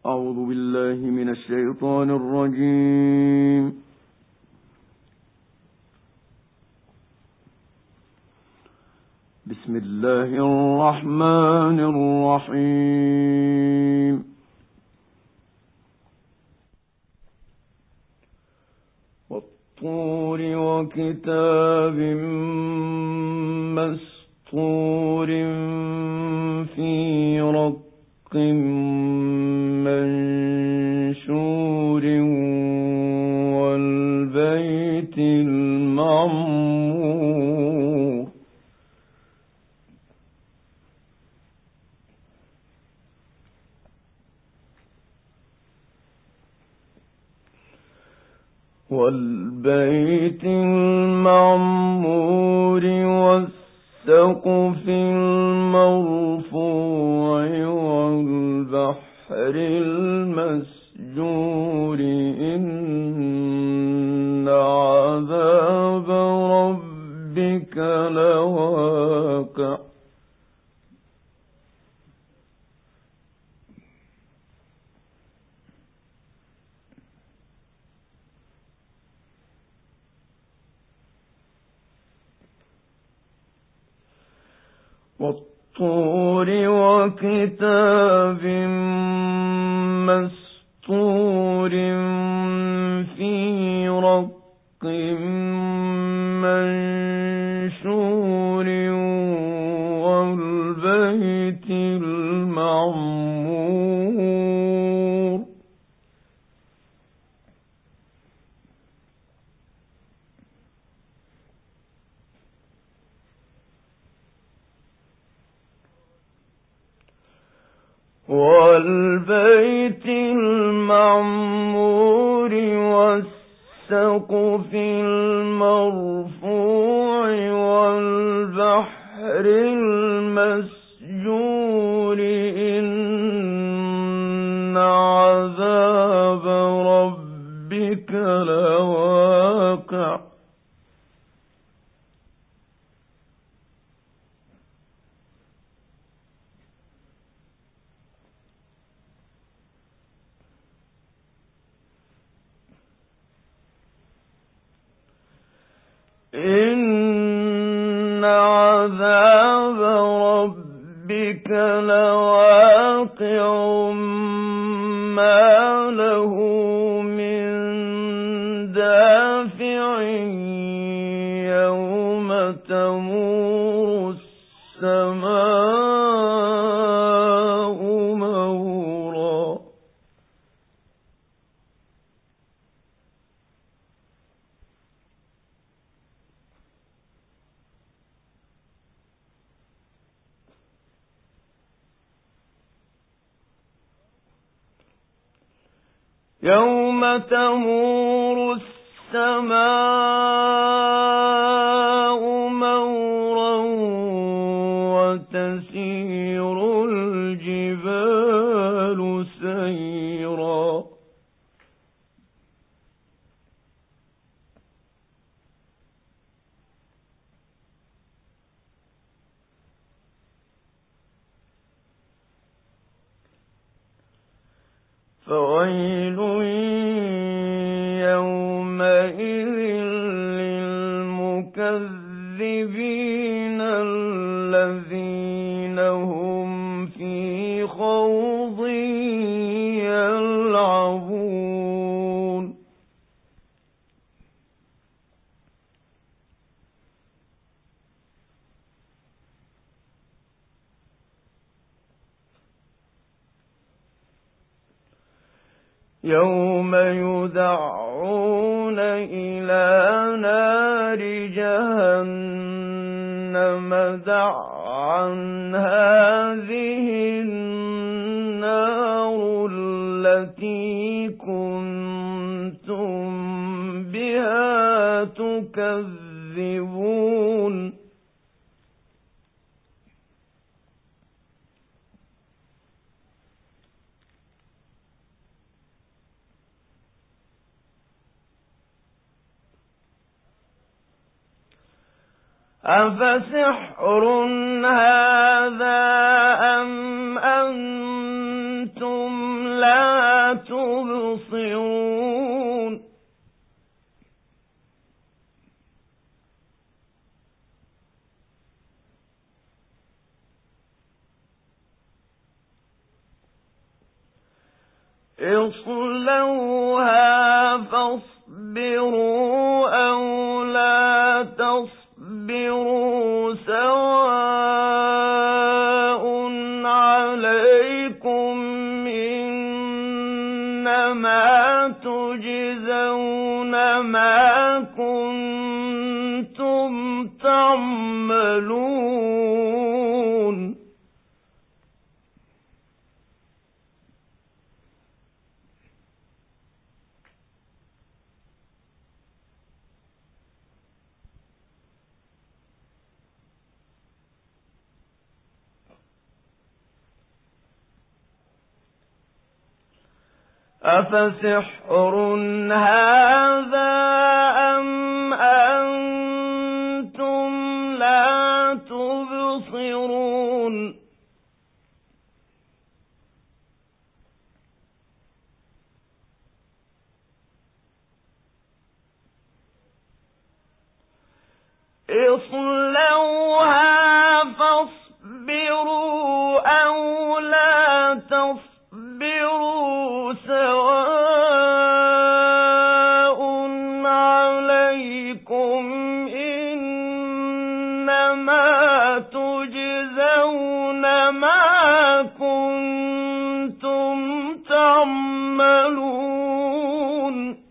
أعوذ بالله من الشيطان الرجيم. بسم الله الرحمن الرحيم. والطور وكتاب مسطور في رق منشور والبيت المعمور والسقف المرفوع والبحر المسجور إن عذاب ربك لواقع والطور وكتاب مسطور في رق منشور والبيت المعمور والسقف المرفوع والبحر المسجور إن عذاب ربك لواقع إن عذاب ربك لواقع ما له من دافع يوم تمور السماء مورا يوم تمور السماء مورا وتسير الجبال سيرا فويل يومئذ للمكذبين الذين هم في خوض يلعبون يوم يدعون إلى نار جهنم دعا هذه النار التي كنتم بها تكذبون أفسحر هذا أم أنتم لا اصلوها فاصبروا أو لا تصبروا سواء عليكم إنما تجزون ما كنتم تعملون. أفسحر هذا أم أنتم لا تبصرون. اصلوها فاصبروا أو لا تصبروا سواء عليكم إنما تجزون ما كنتم تعملون.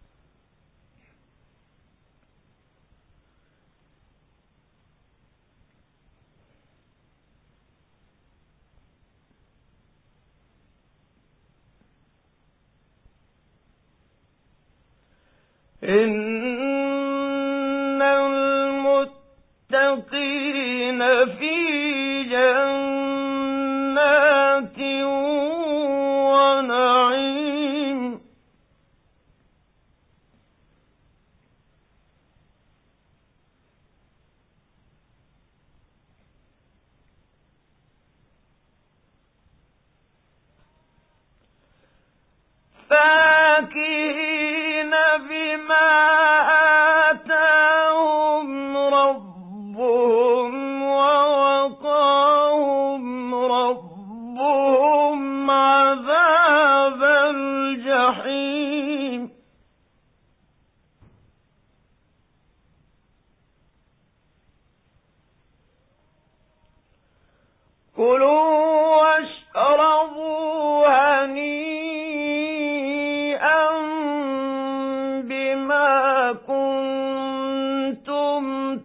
إن المتقين في جنات ونعيم. فاكهين بما آتاهم ربهم ووقاهم ربهم عذاب الجحيم. كلوا واشربوا هنيئا بما كنتم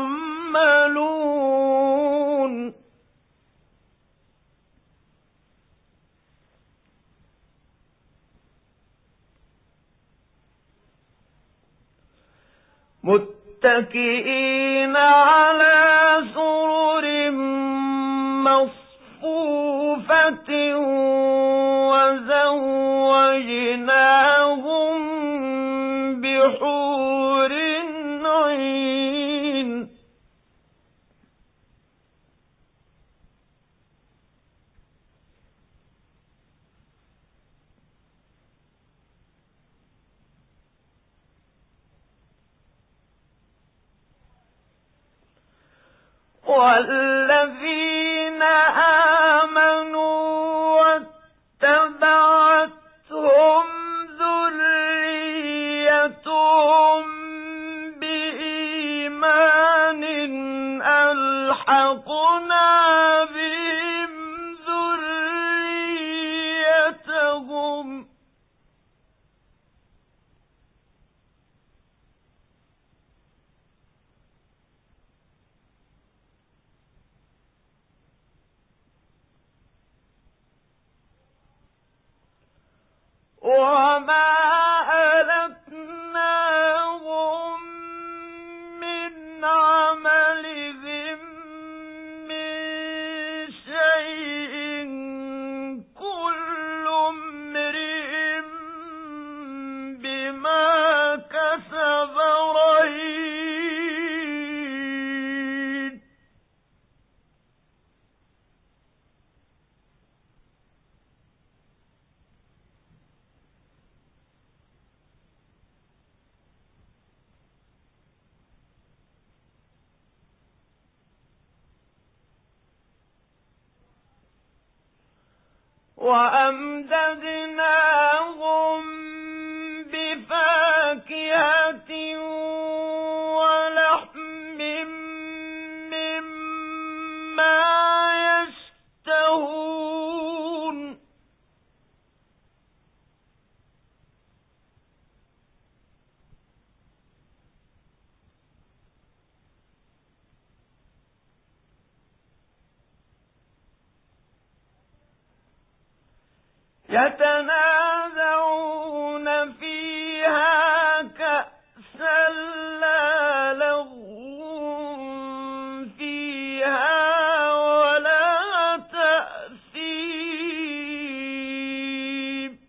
تعملون. متكئين على سرر مصفوفة وزوجناهم بحور عين. والذين آمنوا واتبعتهم ذريتهم بإيمان ألحقنا بهم ذريتهم وما ألتناهم من عملهم من شيء كل امرئ بما كسب رهين. وأمددناهم يتنازعون فيها كأسا لا لغو فيها ولا تأثيم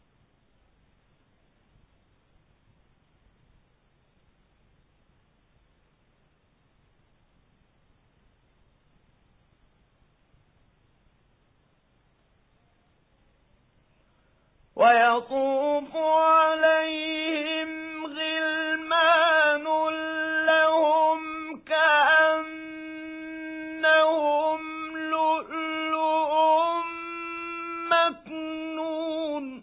ويطوف عليهم غلمان لهم كأنهم لؤلؤ مكنون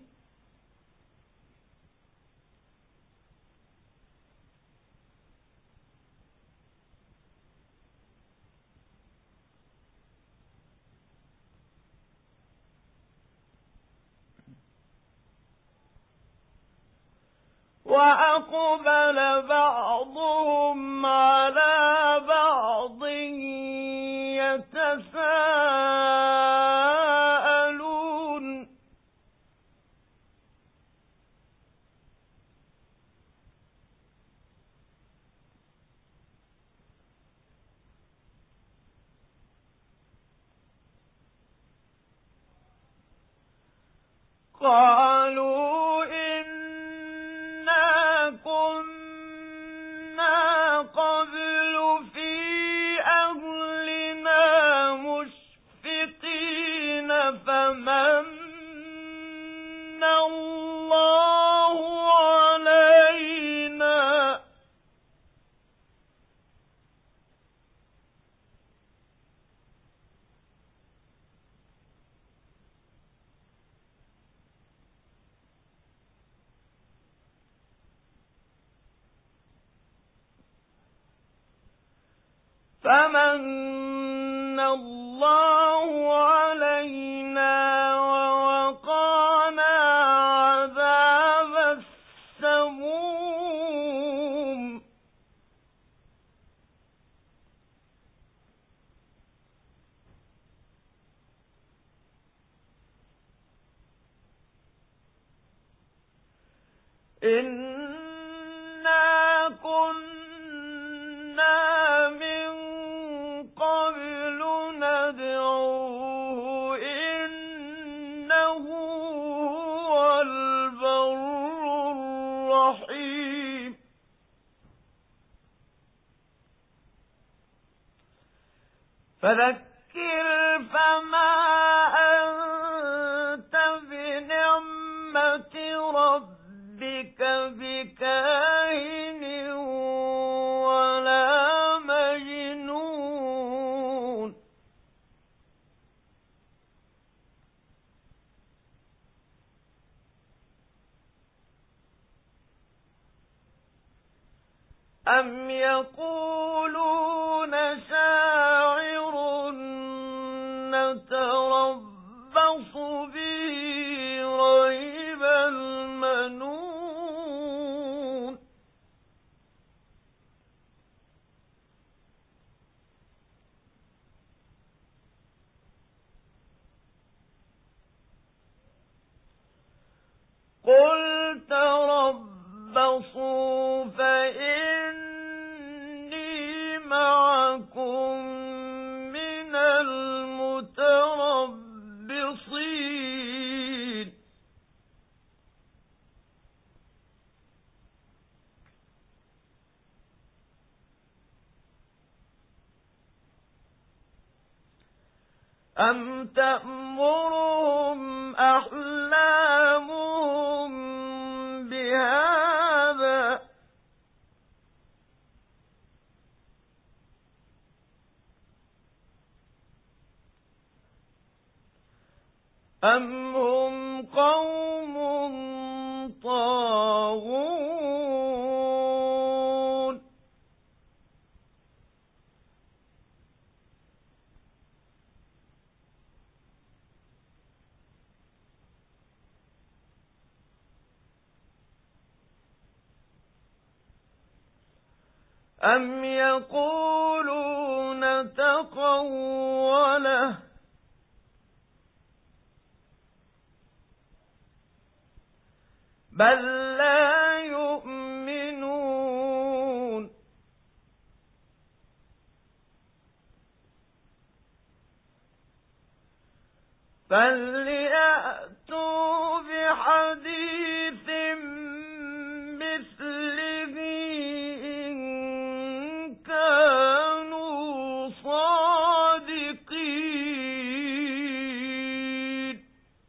وأقبل بعضهم على بعض يتساءلون قالوا إنا كنا قبل في أهلنا مشفقين فمن الله علينا فمن الله علينا ووقانا عذاب السموم إنا كنا من قبل ندعوه إنه هو البر الرحيم فذكر فما أنت بنعمة ربك بكاهن ولا مجنون أم يقولون شاعر نتربص به ريب المنون قل تربصوا فإني معكم من المتربصين أم تأمرهم أحلامهم بهذا أم هم قوم طاغون أم يقولون تقوله بل لا يؤمنون فليأتوا بحديث مثله إن كانوا صادقين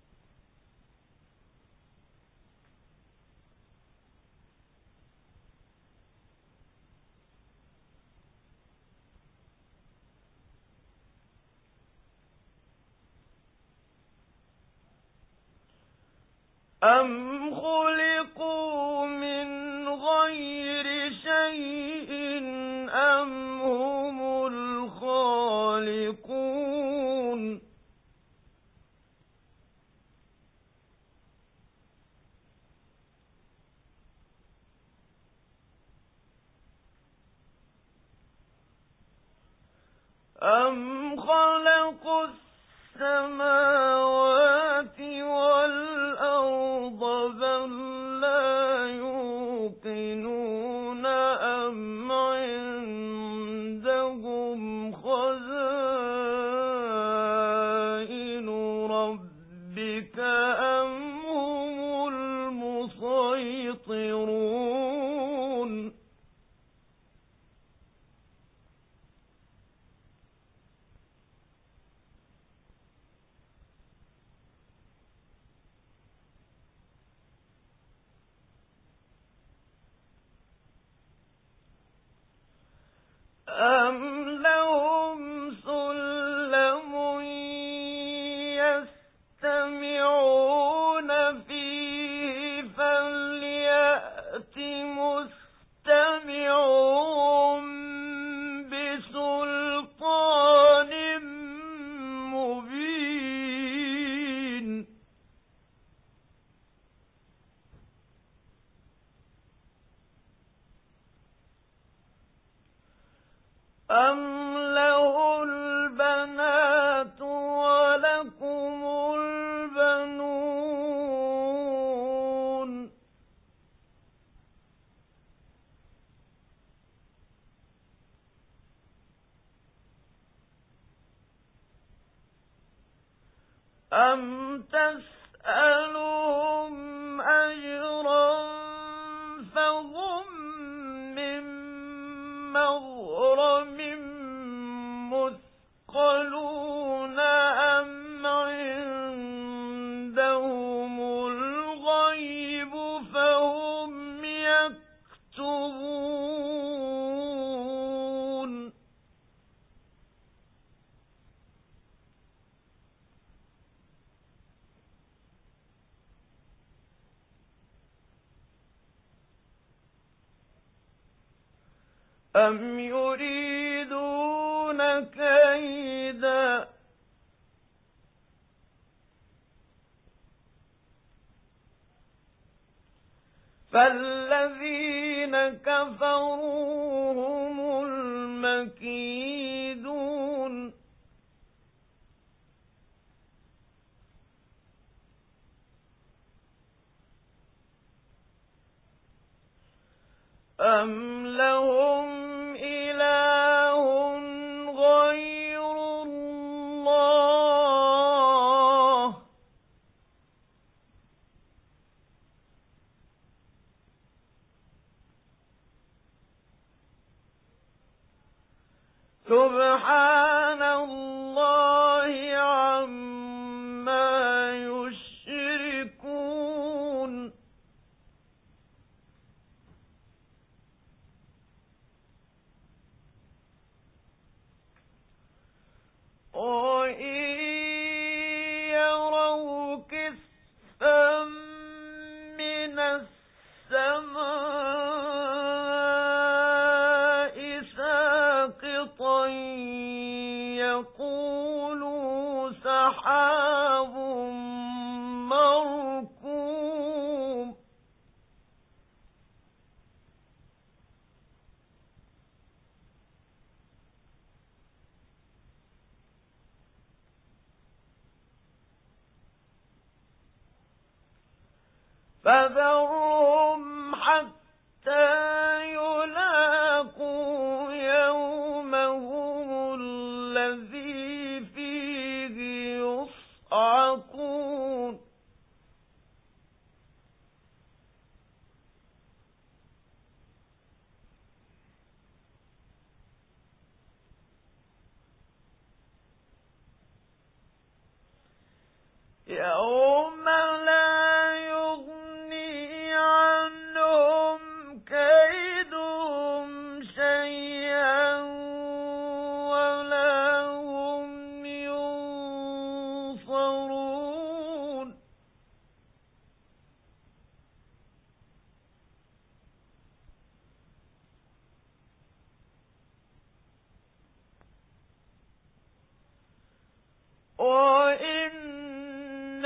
أم خلقوا من غير شيء أم هم الخالقون أم خلقوا السماوات والأرض بل لا يوقنون أم عندهم خزائن ربك أم هم المسيطرون أم لهم سلم يستمعون فيه فليأت مستمعهم بسلطان مبين أم له البنات ولكم البنون أم تسألهم أجرا فهم من مغرم مثقلون أم عندهم الغيب فهم يكتبون أم يريدون كيدا فالذين كفروا هم المكيدون أم لهم إله غير الله سبحان الله عما يشركون وإن يروا كسفا من السماء ساقطا يقولوا سحاب مركوم فذرهم حتى يلاقوا يومهم الذي فيه يصعقون يوم لا يغني عنهم كيدهم شيئا ولا هم ينصرون وإن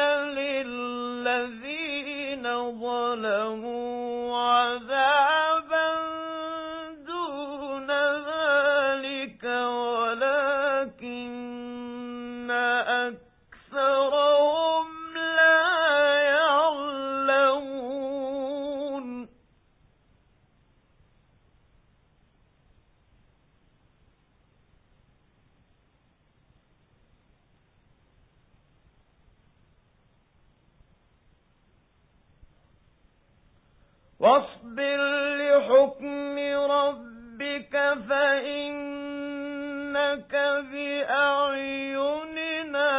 للذين ظلموا عذابا دون ذلك ولكن أكثرهم لا يعلمون واصبر لحكم ربك فإنك بأعيننا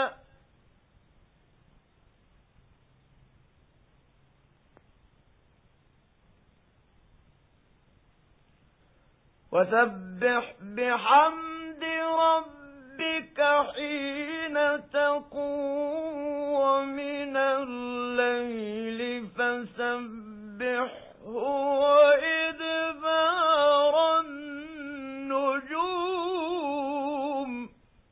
وسبح بحمد ربك حين تقوم ومن الليل فسبحه وإدبار النجوم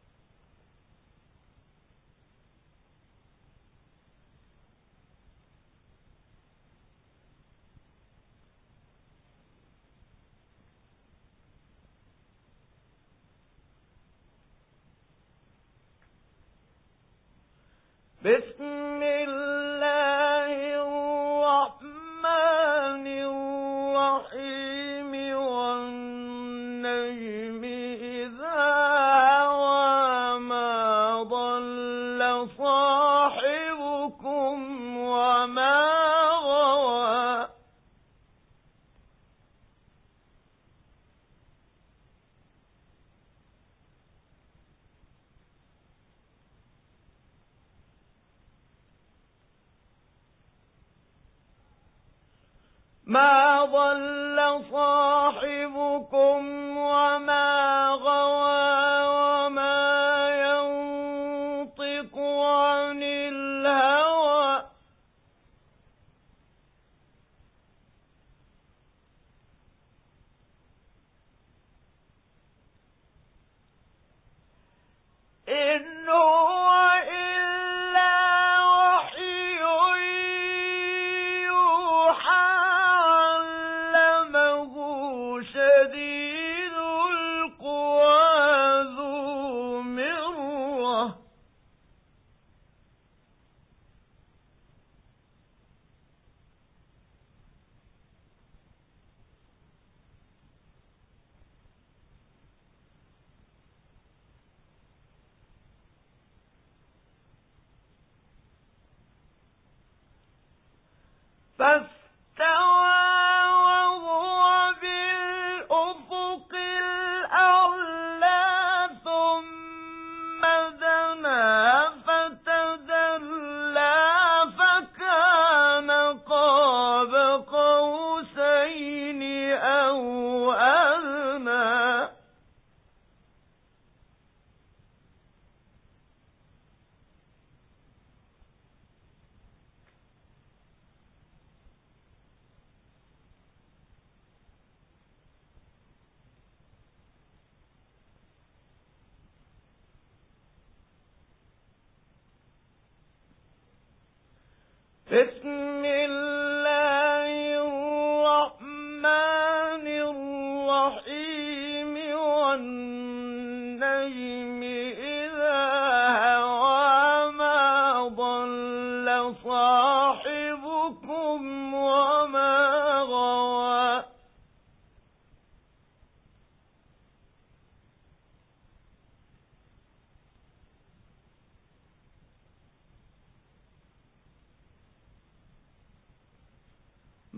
بسم الله الرحمن الرحيم والنجم إذا هوى ما ضل صاحبكم وما غوى ما ضل صاحبكم وما غوى وما ينطق عن الهوى إن هو إلا وحي يوحى علمه شديد القوى ذو مرة فاستوى وهو بالأفق الأعلى ثم دنا فتدلى فكان قاب قوسين أو أدنى بسم الله الرحمن الرحيم والنجم إذا هوى ما ضل صاحبكم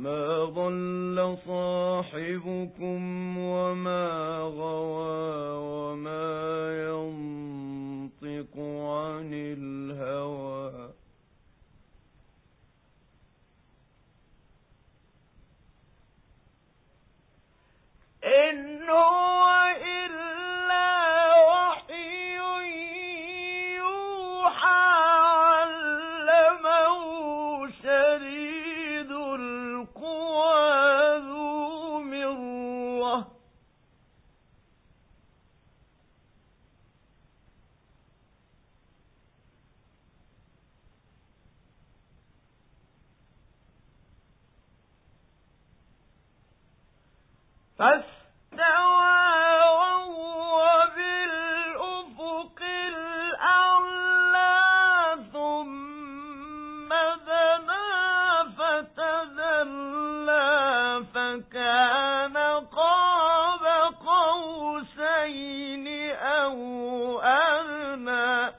ما ضل صاحبكم وما غوى وما ينطق عن الهوى إن هو إلا وحي يوحى علمه شديد القوى ذو مرة فاستوى وهو بالأفق الأعلى ثم دنا فتدلى فكان قاب قوسين أو أدنى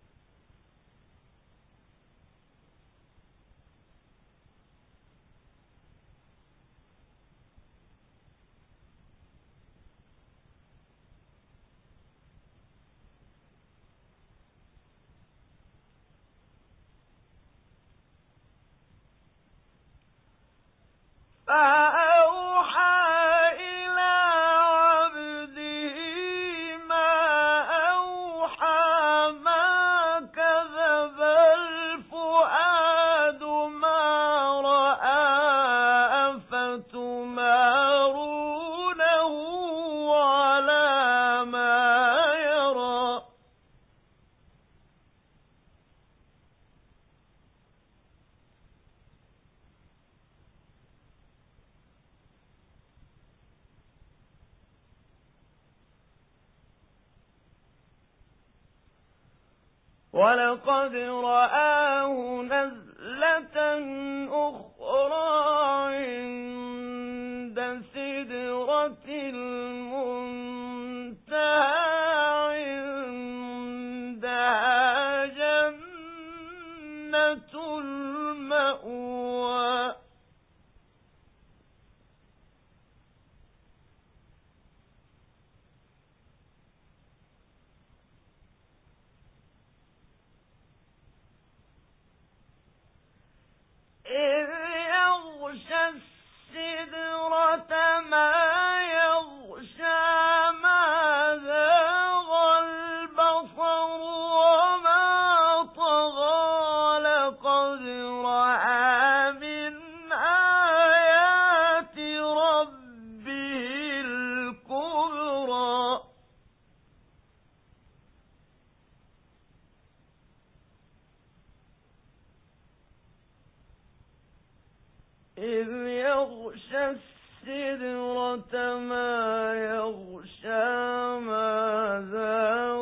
فأوحى إلى عبده ما أوحى ما كذب الفؤاد ما رأى أفتمارونه على ما يرى ولقد رآه نزلة أخرى عند سدرة المنتهى عندها جنة المأوى إذ يغشى السدرة ما يغشى ما زاغ البصر وما طغى لقد رأى من آيات ربه الكبرى إذ يغشى السدرة ما يغشى ما زاغ